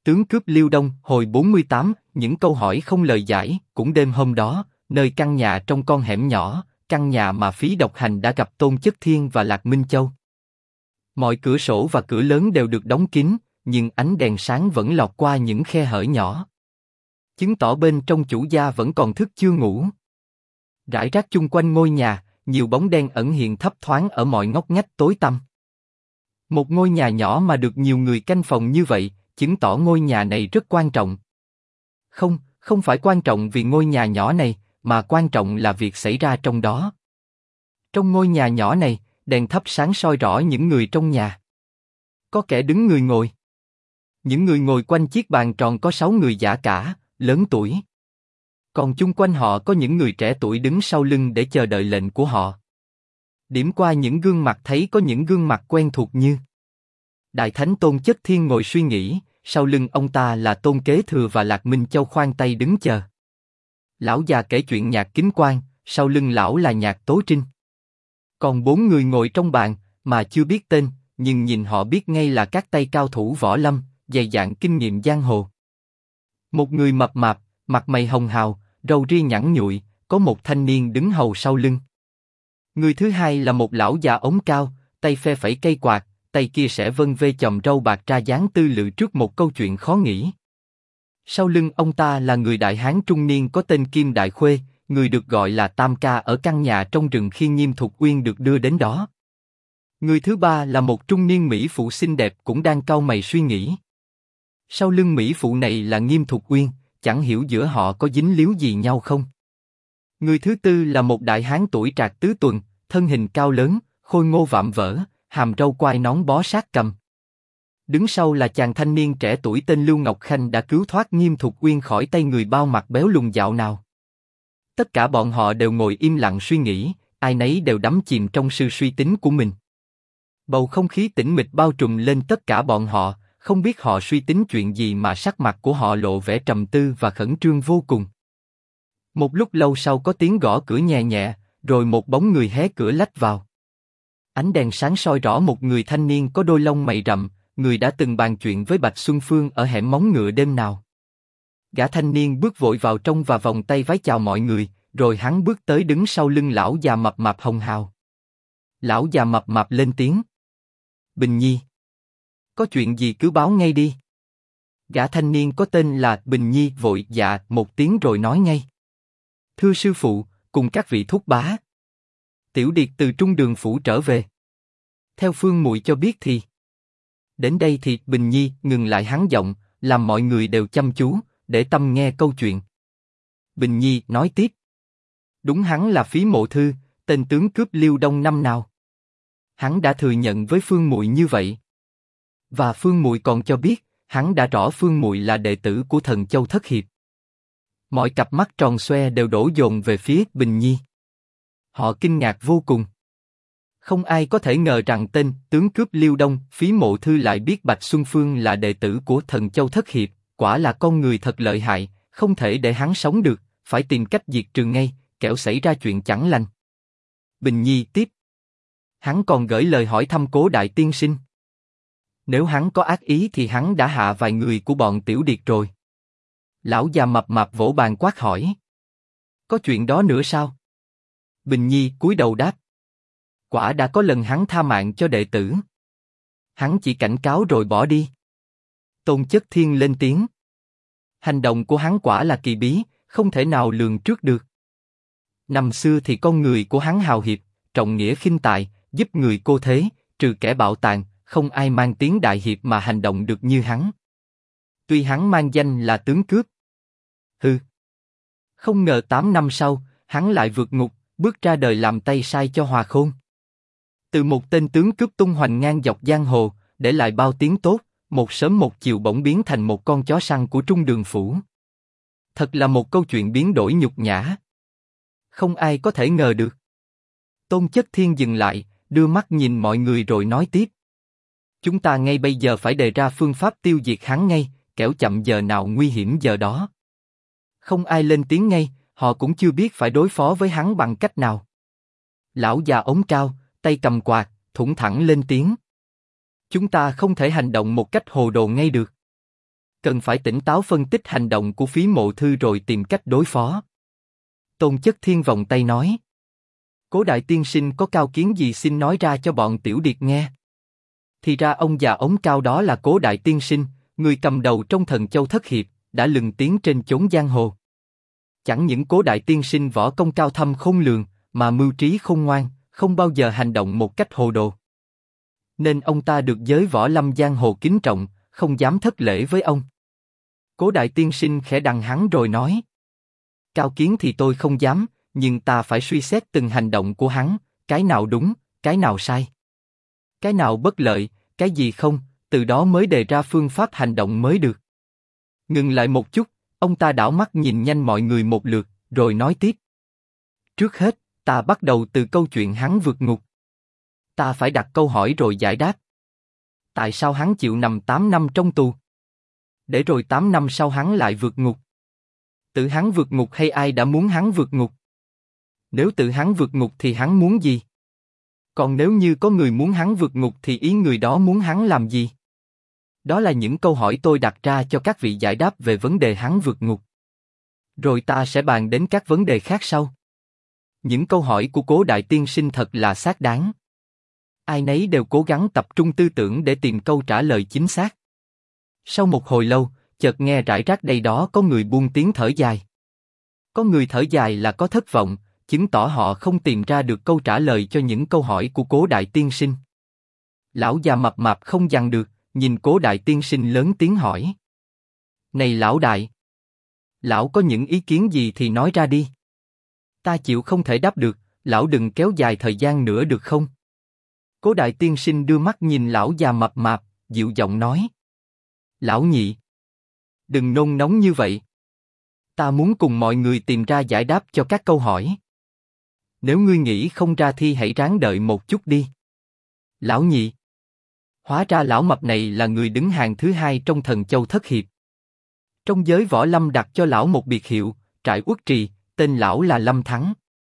Tướng cướp Liêu Đông, hồi 48, những câu hỏi không lời giải. Cũng đêm hôm đó, nơi căn nhà trong con hẻm nhỏ, căn nhà mà Phí Độc Hành đã gặp Tôn Chất Thiên và Lạc Minh Châu. Mọi cửa sổ và cửa lớn đều được đóng kín, nhưng ánh đèn sáng vẫn lọt qua những khe hở nhỏ, chứng tỏ bên trong chủ gia vẫn còn thức chưa ngủ. Rải rác chung quanh ngôi nhà, nhiều bóng đen ẩn hiện thấp thoáng ở mọi ngóc ngách tối tăm. Một ngôi nhà nhỏ mà được nhiều người canh phòng như vậy, chứng tỏ ngôi nhà này rất quan trọng. Không phải quan trọng vì ngôi nhà nhỏ này, mà quan trọng là việc xảy ra trong đó. Trong ngôi nhà nhỏ này, đèn thắp sáng soi rõ những người trong nhà. Có kẻ đứng người ngồi. Những người ngồi quanh chiếc bàn tròn có 6 người già cả, lớn tuổi. Còn chung quanh họ có những người trẻ tuổi đứng sau lưng để chờ đợi lệnh của họ. Điểm qua những gương mặt thấy có những gương mặt quen thuộc như Đại Thánh Tôn Chất Thiên ngồi suy nghĩ, sau lưng ông ta là Tôn Kế Thừa và Lạc Minh Châu khoan tay đứng chờ. Lão già kể chuyện Nhạc Kính Quang, sau lưng lão là Nhạc Tố Trinh. Còn 4 người ngồi trong bàn, mà chưa biết tên, nhưng nhìn họ biết ngay là các tay cao thủ võ lâm, dày dạn kinh nghiệm giang hồ. Một người mập mạp, mặt mày hồng hào, râu ria nhẵn nhụi, có một thanh niên đứng hầu sau lưng. Người thứ hai là một lão già ống cao, tay phe phẩy cây quạt, tay kia sẽ vân vê chòm râu bạc ra dáng tư lự trước một câu chuyện khó nghĩ. Sau lưng ông ta là người đại hán trung niên có tên Kim Đại Khuê, người được gọi là Tam Ca ở căn nhà trong rừng khi Nghiêm Thục Uyên được đưa đến đó. Người thứ ba là một trung niên mỹ phụ xinh đẹp cũng đang cau mày suy nghĩ. Sau lưng mỹ phụ này là Nghiêm Thục Uyên, chẳng hiểu giữa họ có dính líu gì nhau không. Người thứ tư là một đại hán tuổi trạc tứ tuần, thân hình cao lớn, khôi ngô vạm vỡ, hàm râu quai nón bó sát cằm. Đứng sau là chàng thanh niên trẻ tuổi tên Lưu Ngọc Khanh đã cứu thoát Nghiêm Thục Uyên khỏi tay người bao mặt béo lùn dạo nào. Tất cả bọn họ đều ngồi im lặng suy nghĩ, ai nấy đều đắm chìm trong sự suy tính của mình. Bầu không khí tĩnh mịch bao trùm lên tất cả bọn họ, không biết họ suy tính chuyện gì mà sắc mặt của họ lộ vẻ trầm tư và khẩn trương vô cùng. Một lúc lâu sau có tiếng gõ cửa nhẹ nhẹ, rồi một bóng người hé cửa lách vào. Ánh đèn sáng soi rõ một người thanh niên có đôi lông mày rậm, người đã từng bàn chuyện với Bạch Xuân Phương ở hẻm móng ngựa đêm nào. Gã thanh niên bước vội vào trong và vòng tay vái chào mọi người, rồi hắn bước tới đứng sau lưng lão già mập mạp hồng hào. Lão già mập mạp lên tiếng. Bình Nhi. Có chuyện gì cứ báo ngay đi. Gã thanh niên có tên là Bình Nhi vội dạ một tiếng rồi nói ngay. Thưa sư phụ, cùng các vị thúc bá. Tiểu Điệt từ Trung Đường phủ trở về. Theo Phương muội cho biết thì. Đến đây thì Bình Nhi ngừng lại hắn giọng, làm mọi người đều chăm chú, để tâm nghe câu chuyện. Bình Nhi nói tiếp. Đúng hắn là Phí Mộ Thư, tên tướng cướp Liêu Đông năm nào. Hắn đã thừa nhận với Phương muội như vậy. Và Phương muội còn cho biết, hắn đã rõ Phương muội là đệ tử của Thần Châu Thất Hiệp. Mọi cặp mắt tròn xoe đều đổ dồn về phía Bình Nhi. Họ kinh ngạc vô cùng. Không ai có thể ngờ rằng tên tướng cướp Liêu Đông, Phí Mộ Thư lại biết Bạch Xuân Phương là đệ tử của Thần Châu Thất Hiệp, quả là con người thật lợi hại, không thể để hắn sống được, phải tìm cách diệt trừ ngay, kẻo xảy ra chuyện chẳng lành. Bình Nhi tiếp. Hắn còn gửi lời hỏi thăm Cố đại tiên sinh. Nếu hắn có ác ý thì hắn đã hạ vài người của bọn Tiểu Điệt rồi. Lão già mập mạp vỗ bàn quát hỏi. Có chuyện đó nữa sao? Bình Nhi cúi đầu đáp. Quả đã có lần hắn tha mạng cho đệ tử. Hắn chỉ cảnh cáo rồi bỏ đi. Tôn Chất Thiên lên tiếng. Hành động của hắn quả là kỳ bí, không thể nào lường trước được. Năm xưa thì con người của hắn hào hiệp, trọng nghĩa khinh tài, giúp người cô thế, trừ kẻ bạo tàn, không ai mang tiếng đại hiệp mà hành động được như hắn. Tuy hắn mang danh là tướng cướp. Không ngờ 8 năm sau, hắn lại vượt ngục, bước ra đời làm tay sai cho Hòa Khôn. Từ một tên tướng cướp tung hoành ngang dọc giang hồ, để lại bao tiếng tốt, một sớm một chiều bỗng biến thành một con chó săn của Trung Đường phủ. Thật là một câu chuyện biến đổi nhục nhã. Không ai có thể ngờ được. Tôn Chất Thiên dừng lại, đưa mắt nhìn mọi người rồi nói tiếp. Chúng ta ngay bây giờ phải đề ra phương pháp tiêu diệt hắn ngay, kẻo chậm giờ nào nguy hiểm giờ đó. Không ai lên tiếng ngay, họ cũng chưa biết phải đối phó với hắn bằng cách nào. Lão già ống cao, tay cầm quạt, thủng thẳng lên tiếng. Chúng ta không thể hành động một cách hồ đồ ngay được. Cần phải tỉnh táo phân tích hành động của Phí Mộ Thư rồi tìm cách đối phó. Tôn Chất Thiên vòng tay nói. Cố đại tiên sinh có cao kiến gì xin nói ra cho bọn tiểu điệt nghe. Thì ra ông già ống cao đó là Cố đại tiên sinh, người cầm đầu trong Thần Châu Thất Hiệp, đã lừng tiếng trên chốn giang hồ. Chẳng những Cố đại tiên sinh võ công cao thâm khôn lường, mà mưu trí khôn ngoan, không bao giờ hành động một cách hồ đồ. Nên ông ta được giới võ lâm giang hồ kính trọng, không dám thất lễ với ông. Cố đại tiên sinh khẽ đằng hắn rồi nói. Cao kiến thì tôi không dám, nhưng ta phải suy xét từng hành động của hắn, cái nào đúng, cái nào sai. Cái nào bất lợi, cái gì không, từ đó mới đề ra phương pháp hành động mới được. Ngừng lại một chút, ông ta đảo mắt nhìn nhanh mọi người một lượt, rồi nói tiếp. Trước hết, ta bắt đầu từ câu chuyện hắn vượt ngục. Ta phải đặt câu hỏi rồi giải đáp. Tại sao hắn chịu nằm 8 năm trong tù? Để rồi 8 năm sau hắn lại vượt ngục. Tự hắn vượt ngục hay ai đã muốn hắn vượt ngục? Nếu tự hắn vượt ngục thì hắn muốn gì? Còn nếu như có người muốn hắn vượt ngục thì ý người đó muốn hắn làm gì? Đó là những câu hỏi tôi đặt ra cho các vị giải đáp về vấn đề hắn vượt ngục. Rồi ta sẽ bàn đến các vấn đề khác sau. Những câu hỏi của Cố đại tiên sinh thật là xác đáng. Ai nấy đều cố gắng tập trung tư tưởng để tìm câu trả lời chính xác. Sau một hồi lâu, chợt nghe rải rác đây đó có người buông tiếng thở dài. Có người thở dài là có thất vọng, chứng tỏ họ không tìm ra được câu trả lời cho những câu hỏi của Cố đại tiên sinh. Lão già mập mạp không dằn được, nhìn Cố đại tiên sinh lớn tiếng hỏi. Này lão đại! Lão có những ý kiến gì thì nói ra đi. Ta chịu không thể đáp được, lão đừng kéo dài thời gian nữa được không? Cố đại tiên sinh đưa mắt nhìn lão già mập mạp, dịu giọng nói. Lão nhị! Đừng nôn nóng như vậy. Ta muốn cùng mọi người tìm ra giải đáp cho các câu hỏi. Nếu ngươi nghĩ không ra thì hãy ráng đợi một chút đi. Lão nhị! Hóa ra lão mập này là người đứng hàng thứ hai trong Thần Châu Thất Hiệp. Trong giới võ lâm đặt cho lão một biệt hiệu, Trại Uất Trì, tên lão là Lâm Thắng.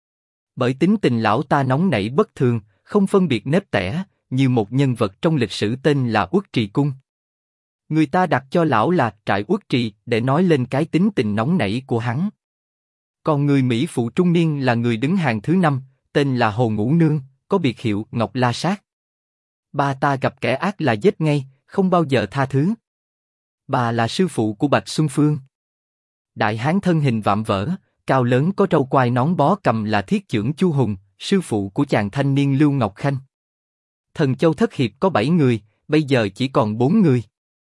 Bởi tính tình lão ta nóng nảy bất thường, không phân biệt nếp tẻ, như một nhân vật trong lịch sử tên là Uất Trì Cung. Người ta đặt cho lão là Trại Uất Trì để nói lên cái tính tình nóng nảy của hắn. Còn người Mỹ phụ trung niên là người đứng hàng thứ 5, tên là Hồ Ngũ Nương, có biệt hiệu Ngọc La Sát. Bà ta gặp kẻ ác là giết ngay, không bao giờ tha thứ. Bà là sư phụ của Bạch Xuân Phương. Đại hán thân hình vạm vỡ, cao lớn có râu quai nón bó cầm là Thiết Chưởng Chu Hùng, sư phụ của chàng thanh niên Lưu Ngọc Khanh. Thần Châu Thất Hiệp có 7 người, bây giờ chỉ còn 4 người.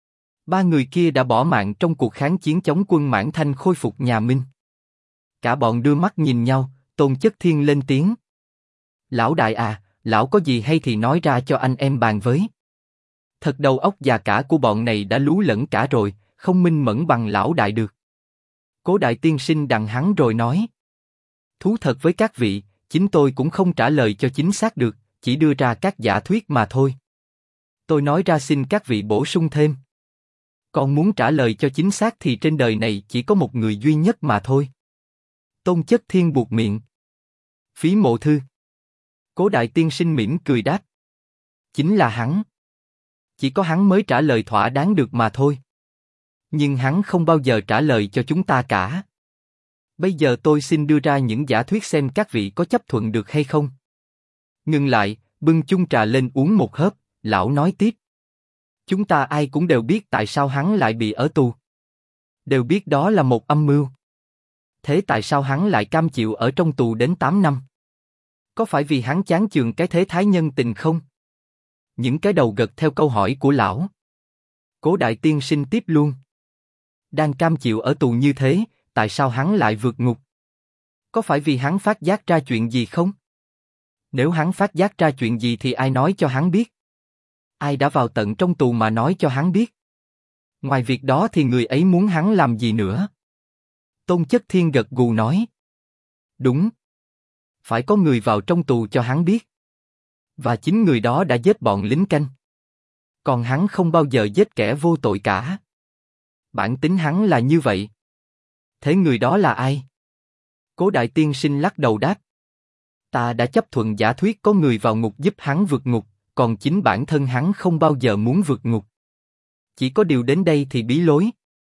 3 người kia đã bỏ mạng trong cuộc kháng chiến chống quân Mãn Thanh khôi phục nhà Minh. Cả bọn đưa mắt nhìn nhau, Tôn Chất Thiên lên tiếng. Lão đại à, lão có gì hay thì nói ra cho anh em bàn với. Thật đầu óc già cả của bọn này đã lú lẫn cả rồi, không minh mẫn bằng lão đại được. Cố đại tiên sinh đằng hắn rồi nói. Thú thật với các vị, chính tôi cũng không trả lời cho chính xác được, chỉ đưa ra các giả thuyết mà thôi. Tôi nói ra xin các vị bổ sung thêm. Còn muốn trả lời cho chính xác thì trên đời này chỉ có một người duy nhất mà thôi. Tôn Chất Thiên buột miệng. Phí Mộ Thư. Cố đại tiên sinh mỉm cười đáp. Chính là hắn. Chỉ có hắn mới trả lời thỏa đáng được mà thôi. Nhưng hắn không bao giờ trả lời cho chúng ta cả. Bây giờ tôi xin đưa ra những giả thuyết xem các vị có chấp thuận được hay không. Ngừng lại, bưng chung trà lên uống một hớp, lão nói tiếp. Chúng ta ai cũng đều biết tại sao hắn lại bị ở tù. Đều biết đó là một âm mưu. Thế tại sao hắn lại cam chịu ở trong tù đến 8 năm? Có phải vì hắn chán chường cái thế thái nhân tình không? Những cái đầu gật theo câu hỏi của lão. Cố đại tiên sinh tiếp luôn. Đang cam chịu ở tù như thế, tại sao hắn lại vượt ngục? Có phải vì hắn phát giác ra chuyện gì không? Nếu hắn phát giác ra chuyện gì thì ai nói cho hắn biết? Ai đã vào tận trong tù mà nói cho hắn biết? Ngoài việc đó thì người ấy muốn hắn làm gì nữa? Tôn Chất Thiên gật gù nói. Đúng. Phải có người vào trong tù cho hắn biết. Và chính người đó đã giết bọn lính canh. Còn hắn không bao giờ giết kẻ vô tội cả. Bản tính hắn là như vậy. Thế người đó là ai? Cố đại tiên sinh lắc đầu đáp. Ta đã chấp thuận giả thuyết có người vào ngục giúp hắn vượt ngục, còn chính bản thân hắn không bao giờ muốn vượt ngục. Chỉ có điều đến đây thì bí lối.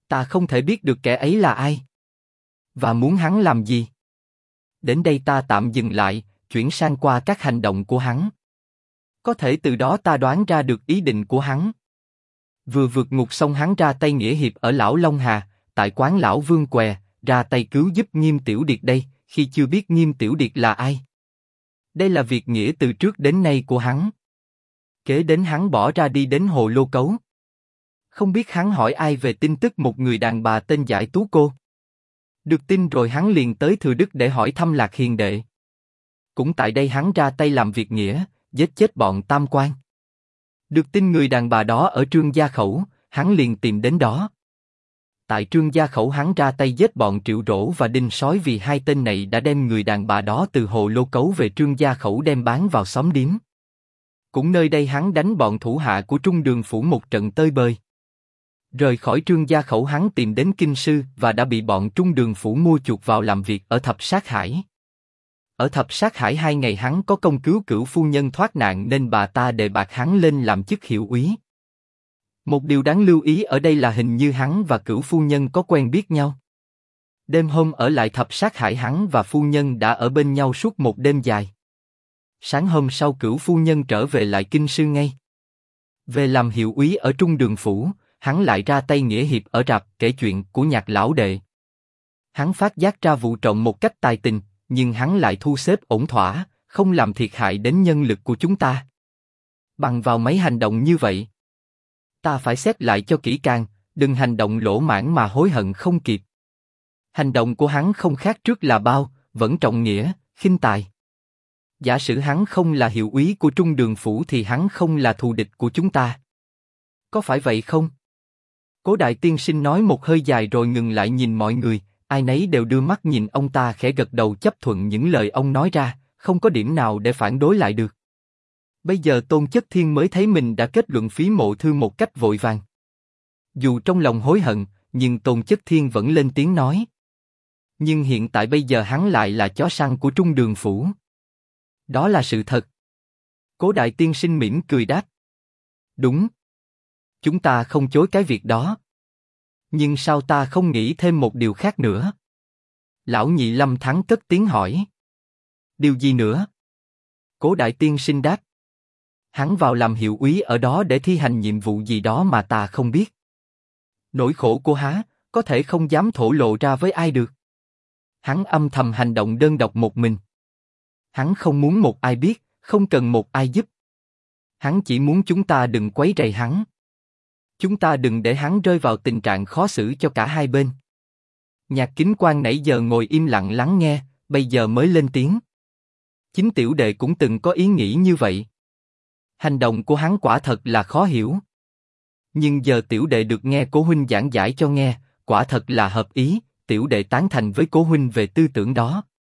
Ta không thể biết được kẻ ấy là ai. Và muốn hắn làm gì. Đến đây ta tạm dừng lại, chuyển sang qua các hành động của hắn. Có thể từ đó ta đoán ra được ý định của hắn. Vừa vượt ngục xong hắn ra tay nghĩa hiệp ở Lão Long Hà, tại quán Lão Vương Què, ra tay cứu giúp Nghiêm Tiểu Điệt đây, khi chưa biết Nghiêm Tiểu Điệt là ai. Đây là việc nghĩa từ trước đến nay của hắn. Kế đến hắn bỏ ra đi đến Hồ Lô Cấu. Không biết hắn hỏi ai về tin tức một người đàn bà tên Giải Tú Cô. Được tin rồi hắn liền tới Thừa Đức để hỏi thăm Lạc Hiền đệ. Cũng tại đây hắn ra tay làm việc nghĩa, giết chết bọn Tam Quan. Được tin người đàn bà đó ở Trương Gia Khẩu, hắn liền tìm đến đó. Tại Trương Gia Khẩu hắn ra tay giết bọn Triệu Rỗ và Đinh Sói vì hai tên này đã đem người đàn bà đó từ Hồ Lô Cấu về Trương Gia Khẩu đem bán vào xóm điếm. Cũng nơi đây hắn đánh bọn thủ hạ của Trung Đường Phủ một trận tơi bời. Rời khỏi Trương Gia Khẩu hắn tìm đến Kinh Sư và đã bị bọn Trung Đường Phủ mua chuộc vào làm việc ở Thập Sát Hải. Ở Thập Sát Hải 2 ngày hắn có công cứu Cửu phu nhân thoát nạn nên bà ta đề bạt hắn lên làm chức hiệu úy. Một điều đáng lưu ý ở đây là hình như hắn và Cửu phu nhân có quen biết nhau. Đêm hôm ở lại Thập Sát Hải hắn và phu nhân đã ở bên nhau suốt một đêm dài. Sáng hôm sau Cửu phu nhân trở về lại Kinh Sư ngay. Về làm hiệu úy ở Trung Đường Phủ, hắn lại ra tay nghĩa hiệp ở rạp kể chuyện của Nhạc lão đệ. Hắn phát giác ra vụ trộm một cách tài tình, nhưng hắn lại thu xếp ổn thỏa, không làm thiệt hại đến nhân lực của chúng ta. Bằng vào mấy hành động như vậy, ta phải xét lại cho kỹ càng, đừng hành động lỗ mãng mà hối hận không kịp. Hành động của hắn không khác trước là bao, vẫn trọng nghĩa, khinh tài. Giả sử hắn không là hiệu úy của Trung Đường Phủ thì hắn không là thù địch của chúng ta. Có phải vậy không? Cố đại tiên sinh nói một hơi dài rồi ngừng lại nhìn mọi người, ai nấy đều đưa mắt nhìn ông ta khẽ gật đầu chấp thuận những lời ông nói ra, không có điểm nào để phản đối lại được. Bây giờ Tôn Chất Thiên mới thấy mình đã kết luận Phí Mộ Thư một cách vội vàng. Dù trong lòng hối hận, nhưng Tôn Chất Thiên vẫn lên tiếng nói. Nhưng hiện tại bây giờ hắn lại là chó săn của Trung Đường Phủ. Đó là sự thật. Cố đại tiên sinh mỉm cười đáp. Đúng. Chúng ta không chối cái việc đó. Nhưng sao ta không nghĩ thêm một điều khác nữa? Lão Nhị Lâm Thắng cất tiếng hỏi. Điều gì nữa? Cố đại tiên sinh đáp. Hắn vào làm hiệu úy ở đó để thi hành nhiệm vụ gì đó mà ta không biết. Nỗi khổ của hắn, có thể không dám thổ lộ ra với ai được. Hắn âm thầm hành động đơn độc một mình. Hắn không muốn một ai biết, không cần một ai giúp. Hắn chỉ muốn chúng ta đừng quấy rầy hắn. Chúng ta đừng để hắn rơi vào tình trạng khó xử cho cả hai bên. Nhạc Kính Quang nãy giờ ngồi im lặng lắng nghe, bây giờ mới lên tiếng. Chính tiểu đệ cũng từng có ý nghĩ như vậy. Hành động của hắn quả thật là khó hiểu. Nhưng giờ tiểu đệ được nghe cố huynh giảng giải cho nghe, quả thật là hợp ý, tiểu đệ tán thành với cố huynh về tư tưởng đó.